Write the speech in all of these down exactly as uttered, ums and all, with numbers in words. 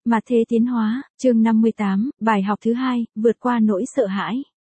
Mà thế tiến hóa, chương năm mươi tám, bài học thứ hai, vượt qua nỗi sợ hãi.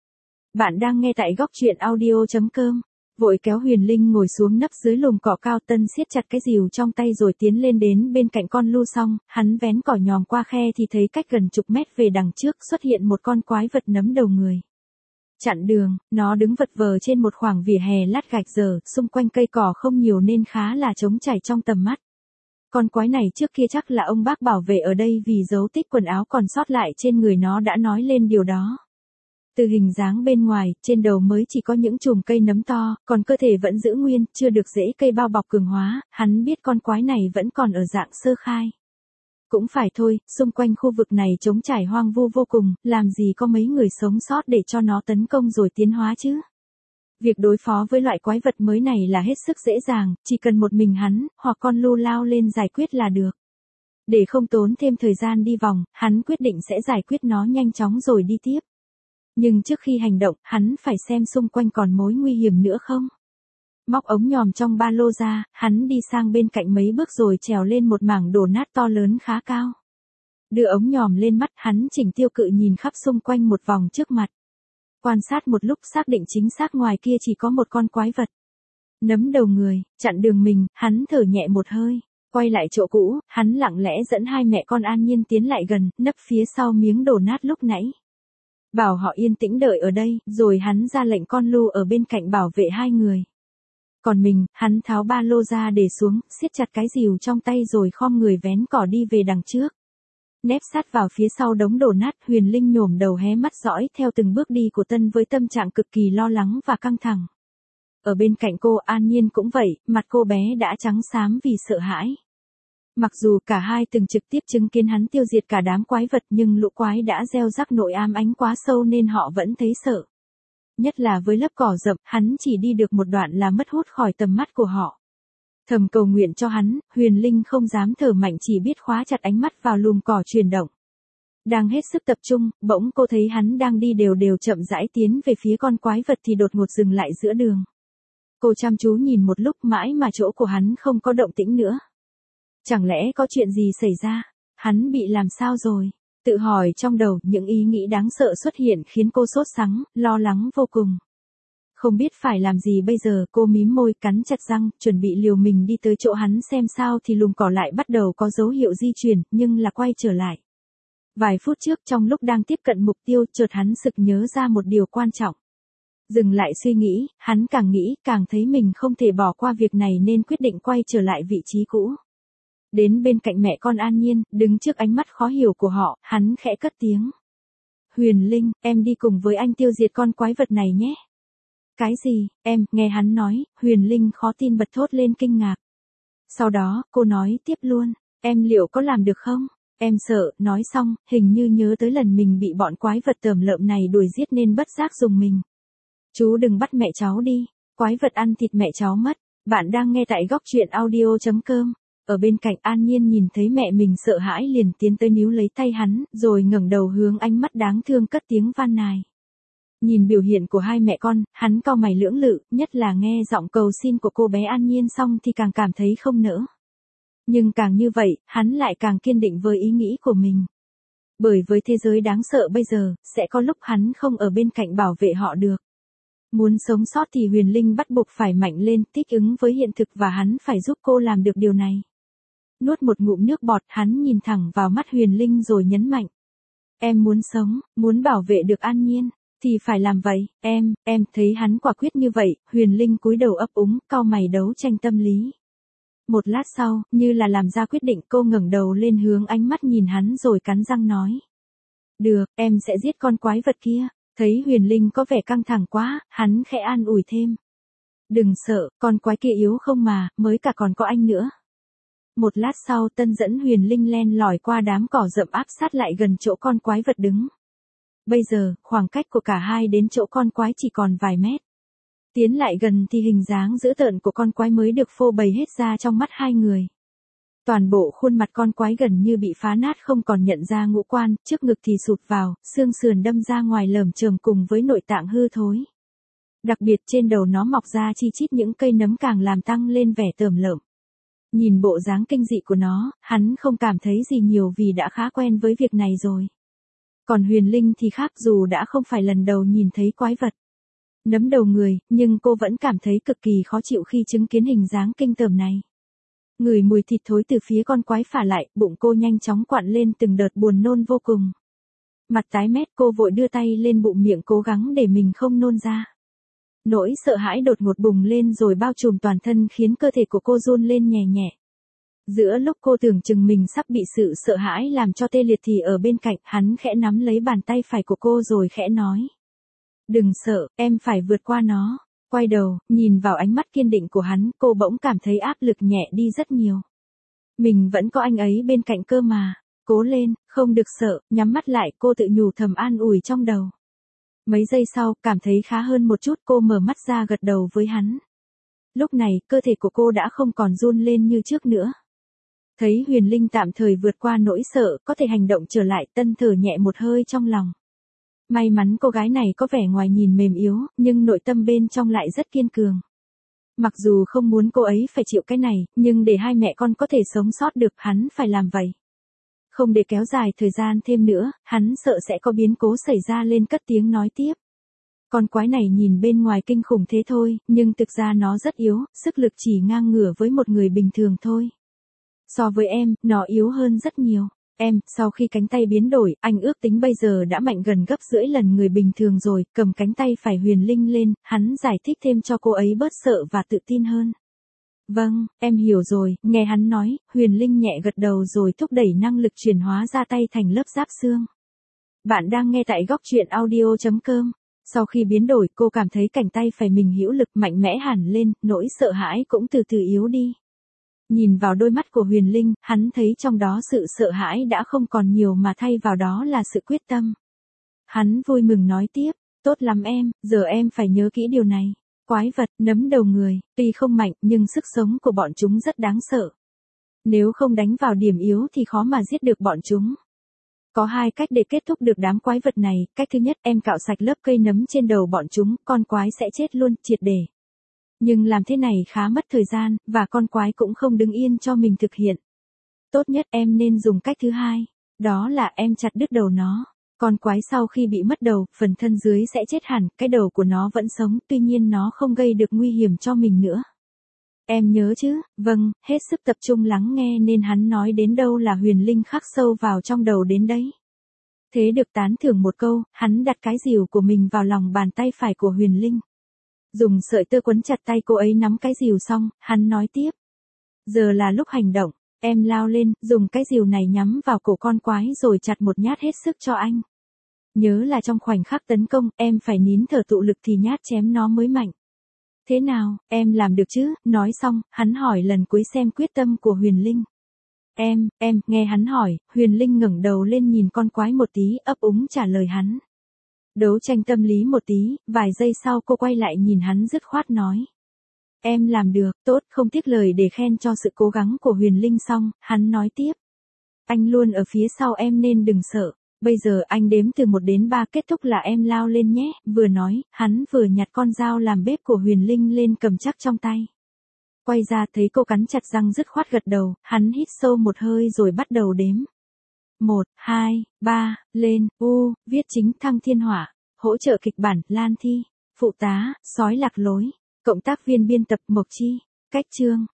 Bạn đang nghe tại góc truyện audio chấm com. Vội kéo Huyền Linh ngồi xuống nấp dưới lùm cỏ cao, Tân siết chặt cái rìu trong tay rồi tiến lên đến bên cạnh con lu xong, hắn vén cỏ nhòm qua khe thì thấy cách gần chục mét về đằng trước xuất hiện một con quái vật nấm đầu người. Chặn đường, nó đứng vật vờ trên một khoảng vỉa hè lát gạch dở, xung quanh cây cỏ không nhiều nên khá là trống trải trong tầm mắt. Con quái này trước kia chắc là ông bác bảo vệ ở đây vì dấu tích quần áo còn sót lại trên người nó đã nói lên điều đó. Từ hình dáng bên ngoài, trên đầu mới chỉ có những chùm cây nấm to, còn cơ thể vẫn giữ nguyên, chưa được rễ cây bao bọc cường hóa, hắn biết con quái này vẫn còn ở dạng sơ khai. Cũng phải thôi, xung quanh khu vực này trống trải hoang vu vô cùng, làm gì có mấy người sống sót để cho nó tấn công rồi tiến hóa chứ. Việc đối phó với loại quái vật mới này là hết sức dễ dàng, chỉ cần một mình hắn, hoặc con lu lao lên giải quyết là được. Để không tốn thêm thời gian đi vòng, hắn quyết định sẽ giải quyết nó nhanh chóng rồi đi tiếp. Nhưng trước khi hành động, hắn phải xem xung quanh còn mối nguy hiểm nữa không. Móc ống nhòm trong ba lô ra, hắn đi sang bên cạnh mấy bước rồi trèo lên một mảng đổ nát to lớn khá cao. Đưa ống nhòm lên mắt, hắn chỉnh tiêu cự nhìn khắp xung quanh một vòng trước mặt. Quan sát một lúc xác định chính xác ngoài kia chỉ có một con quái vật. Nấm đầu người, chặn đường mình, hắn thở nhẹ một hơi. Quay lại chỗ cũ, hắn lặng lẽ dẫn hai mẹ con an nhiên tiến lại gần, nấp phía sau miếng đổ nát lúc nãy. Bảo họ yên tĩnh đợi ở đây, rồi hắn ra lệnh con lu ở bên cạnh bảo vệ hai người. Còn mình, hắn tháo ba lô ra để xuống, siết chặt cái rìu trong tay rồi khom người vén cỏ đi về đằng trước. Nép sát vào phía sau đống đổ nát, Huyền Linh nhổm đầu hé mắt dõi theo từng bước đi của Tân với tâm trạng cực kỳ lo lắng và căng thẳng. Ở bên cạnh cô An Nhiên cũng vậy, mặt cô bé đã trắng xám vì sợ hãi. Mặc dù cả hai từng trực tiếp chứng kiến hắn tiêu diệt cả đám quái vật nhưng lũ quái đã gieo rắc nội ám ánh quá sâu nên họ vẫn thấy sợ. Nhất là với lớp cỏ rậm, hắn chỉ đi được một đoạn là mất hút khỏi tầm mắt của họ. Thầm cầu nguyện cho hắn, Huyền Linh không dám thở mạnh chỉ biết khóa chặt ánh mắt vào lùm cỏ chuyển động. Đang hết sức tập trung, bỗng cô thấy hắn đang đi đều đều chậm rãi tiến về phía con quái vật thì đột ngột dừng lại giữa đường. Cô chăm chú nhìn một lúc mãi mà chỗ của hắn không có động tĩnh nữa. Chẳng lẽ có chuyện gì xảy ra? Hắn bị làm sao rồi? Tự hỏi trong đầu, những ý nghĩ đáng sợ xuất hiện khiến cô sốt sắng, lo lắng vô cùng. Không biết phải làm gì bây giờ, cô mím môi, cắn chặt răng, chuẩn bị liều mình đi tới chỗ hắn xem sao thì lùm cỏ lại bắt đầu có dấu hiệu di chuyển, nhưng là quay trở lại. Vài phút trước trong lúc đang tiếp cận mục tiêu, chợt hắn sực nhớ ra một điều quan trọng. Dừng lại suy nghĩ, hắn càng nghĩ càng thấy mình không thể bỏ qua việc này nên quyết định quay trở lại vị trí cũ. Đến bên cạnh mẹ con An Nhiên, đứng trước ánh mắt khó hiểu của họ, hắn khẽ cất tiếng. Huyền Linh, em đi cùng với anh tiêu diệt con quái vật này nhé. Cái gì, em, nghe hắn nói, Huyền Linh khó tin bật thốt lên kinh ngạc. Sau đó, cô nói tiếp luôn, em liệu có làm được không? Em sợ, nói xong, hình như nhớ tới lần mình bị bọn quái vật tởm lợm này đuổi giết nên bất giác dùng mình. Chú đừng bắt mẹ cháu đi, quái vật ăn thịt mẹ cháu mất. Bạn đang nghe tại góc truyện audio chấm com. Ở bên cạnh An Nhiên nhìn thấy mẹ mình sợ hãi liền tiến tới níu lấy tay hắn, rồi ngẩng đầu hướng ánh mắt đáng thương cất tiếng van nài. Nhìn biểu hiện của hai mẹ con, hắn cau mày lưỡng lự, nhất là nghe giọng cầu xin của cô bé An Nhiên xong thì càng cảm thấy không nỡ. Nhưng càng như vậy, hắn lại càng kiên định với ý nghĩ của mình. Bởi với thế giới đáng sợ bây giờ, sẽ có lúc hắn không ở bên cạnh bảo vệ họ được. Muốn sống sót thì Huyền Linh bắt buộc phải mạnh lên, thích ứng với hiện thực và hắn phải giúp cô làm được điều này. Nuốt một ngụm nước bọt, hắn nhìn thẳng vào mắt Huyền Linh rồi nhấn mạnh. Em muốn sống, muốn bảo vệ được An Nhiên, thì phải làm vậy, em, em, thấy hắn quả quyết như vậy, Huyền Linh cúi đầu ấp úng, cau mày đấu tranh tâm lý. Một lát sau, như là làm ra quyết định, cô ngẩng đầu lên hướng ánh mắt nhìn hắn rồi cắn răng nói. Được, em sẽ giết con quái vật kia. Thấy Huyền Linh có vẻ căng thẳng quá, hắn khẽ an ủi thêm. Đừng sợ, con quái kia yếu không mà, mới cả còn có anh nữa. Một lát sau Tân dẫn Huyền Linh len lỏi qua đám cỏ rậm áp sát lại gần chỗ con quái vật đứng. Bây giờ, khoảng cách của cả hai đến chỗ con quái chỉ còn vài mét. Tiến lại gần thì hình dáng dữ tợn của con quái mới được phô bày hết ra trong mắt hai người. Toàn bộ khuôn mặt con quái gần như bị phá nát không còn nhận ra ngũ quan, trước ngực thì sụt vào, xương sườn đâm ra ngoài lởm chởm cùng với nội tạng hư thối. Đặc biệt trên đầu nó mọc ra chi chít những cây nấm càng làm tăng lên vẻ tởm lợm. Nhìn bộ dáng kinh dị của nó, hắn không cảm thấy gì nhiều vì đã khá quen với việc này rồi. Còn Huyền Linh thì khác, dù đã không phải lần đầu nhìn thấy quái vật nấm đầu người, nhưng cô vẫn cảm thấy cực kỳ khó chịu khi chứng kiến hình dáng kinh tởm này. Ngửi mùi thịt thối từ phía con quái phả lại, bụng cô nhanh chóng quặn lên từng đợt buồn nôn vô cùng. Mặt tái mét, cô vội đưa tay lên bụng miệng cố gắng để mình không nôn ra. Nỗi sợ hãi đột ngột bùng lên rồi bao trùm toàn thân khiến cơ thể của cô run lên nhẹ nhẹ. Giữa lúc cô tưởng chừng mình sắp bị sự sợ hãi làm cho tê liệt thì ở bên cạnh hắn khẽ nắm lấy bàn tay phải của cô rồi khẽ nói. Đừng sợ, em phải vượt qua nó. Quay đầu, nhìn vào ánh mắt kiên định của hắn, cô bỗng cảm thấy áp lực nhẹ đi rất nhiều. Mình vẫn có anh ấy bên cạnh cơ mà. Cố lên, không được sợ, nhắm mắt lại, cô tự nhủ thầm an ủi trong đầu. Mấy giây sau, cảm thấy khá hơn một chút, cô mở mắt ra gật đầu với hắn. Lúc này, cơ thể của cô đã không còn run lên như trước nữa. Thấy Huyền Linh tạm thời vượt qua nỗi sợ, có thể hành động trở lại, Tân thở nhẹ một hơi trong lòng. May mắn cô gái này có vẻ ngoài nhìn mềm yếu, nhưng nội tâm bên trong lại rất kiên cường. Mặc dù không muốn cô ấy phải chịu cái này, nhưng để hai mẹ con có thể sống sót được, hắn phải làm vậy. Không để kéo dài thời gian thêm nữa, hắn sợ sẽ có biến cố xảy ra lên cất tiếng nói tiếp. Con quái này nhìn bên ngoài kinh khủng thế thôi, nhưng thực ra nó rất yếu, sức lực chỉ ngang ngửa với một người bình thường thôi. So với em, nó yếu hơn rất nhiều. Em, sau khi cánh tay biến đổi, anh ước tính bây giờ đã mạnh gần gấp rưỡi lần người bình thường rồi, cầm cánh tay phải Huyền Linh lên, hắn giải thích thêm cho cô ấy bớt sợ và tự tin hơn. Vâng, em hiểu rồi, nghe hắn nói, Huyền Linh nhẹ gật đầu rồi thúc đẩy năng lực chuyển hóa ra tay thành lớp giáp xương. Bạn đang nghe tại góc truyện audio chấm com. Sau khi biến đổi, cô cảm thấy cánh tay phải mình hữu lực mạnh mẽ hẳn lên, nỗi sợ hãi cũng từ từ yếu đi. Nhìn vào đôi mắt của Huyền Linh, hắn thấy trong đó sự sợ hãi đã không còn nhiều mà thay vào đó là sự quyết tâm. Hắn vui mừng nói tiếp, tốt lắm em, giờ em phải nhớ kỹ điều này. Quái vật, nấm đầu người, tuy không mạnh nhưng sức sống của bọn chúng rất đáng sợ. Nếu không đánh vào điểm yếu thì khó mà giết được bọn chúng. Có hai cách để kết thúc được đám quái vật này, cách thứ nhất em cạo sạch lớp cây nấm trên đầu bọn chúng, con quái sẽ chết luôn, triệt để. Nhưng làm thế này khá mất thời gian, và con quái cũng không đứng yên cho mình thực hiện. Tốt nhất em nên dùng cách thứ hai, đó là em chặt đứt đầu nó. Con quái sau khi bị mất đầu, phần thân dưới sẽ chết hẳn, cái đầu của nó vẫn sống, tuy nhiên nó không gây được nguy hiểm cho mình nữa. Em nhớ chứ? Vâng, hết sức tập trung lắng nghe nên hắn nói đến đâu là Huyền Linh khắc sâu vào trong đầu đến đấy. Thế được tán thưởng một câu, hắn đặt cái rìu của mình vào lòng bàn tay phải của Huyền Linh. Dùng sợi tơ quấn chặt tay cô ấy nắm cái rìu xong, hắn nói tiếp. Giờ là lúc hành động, em lao lên, dùng cái rìu này nhắm vào cổ con quái rồi chặt một nhát hết sức cho anh. Nhớ là trong khoảnh khắc tấn công, em phải nín thở tụ lực thì nhát chém nó mới mạnh. Thế nào, em làm được chứ? Nói xong, hắn hỏi lần cuối xem quyết tâm của Huyền Linh. Em, em, nghe hắn hỏi, Huyền Linh ngẩng đầu lên nhìn con quái một tí, ấp úng trả lời hắn. Đấu tranh tâm lý một tí, vài giây sau cô quay lại nhìn hắn dứt khoát nói. Em làm được, tốt, không tiếc lời để khen cho sự cố gắng của Huyền Linh xong, hắn nói tiếp. Anh luôn ở phía sau em nên đừng sợ, bây giờ anh đếm từ một đến ba kết thúc là em lao lên nhé, vừa nói, hắn vừa nhặt con dao làm bếp của Huyền Linh lên cầm chắc trong tay. Quay ra thấy cô cắn chặt răng dứt khoát gật đầu, hắn hít sâu một hơi rồi bắt đầu đếm. Một, hai, ba, lên, u, viết chính Thăng Thiên Hỏa, hỗ trợ kịch bản, Lan Thi, phụ tá, sói lạc lối, cộng tác viên biên tập Mộc Chi, cách chương.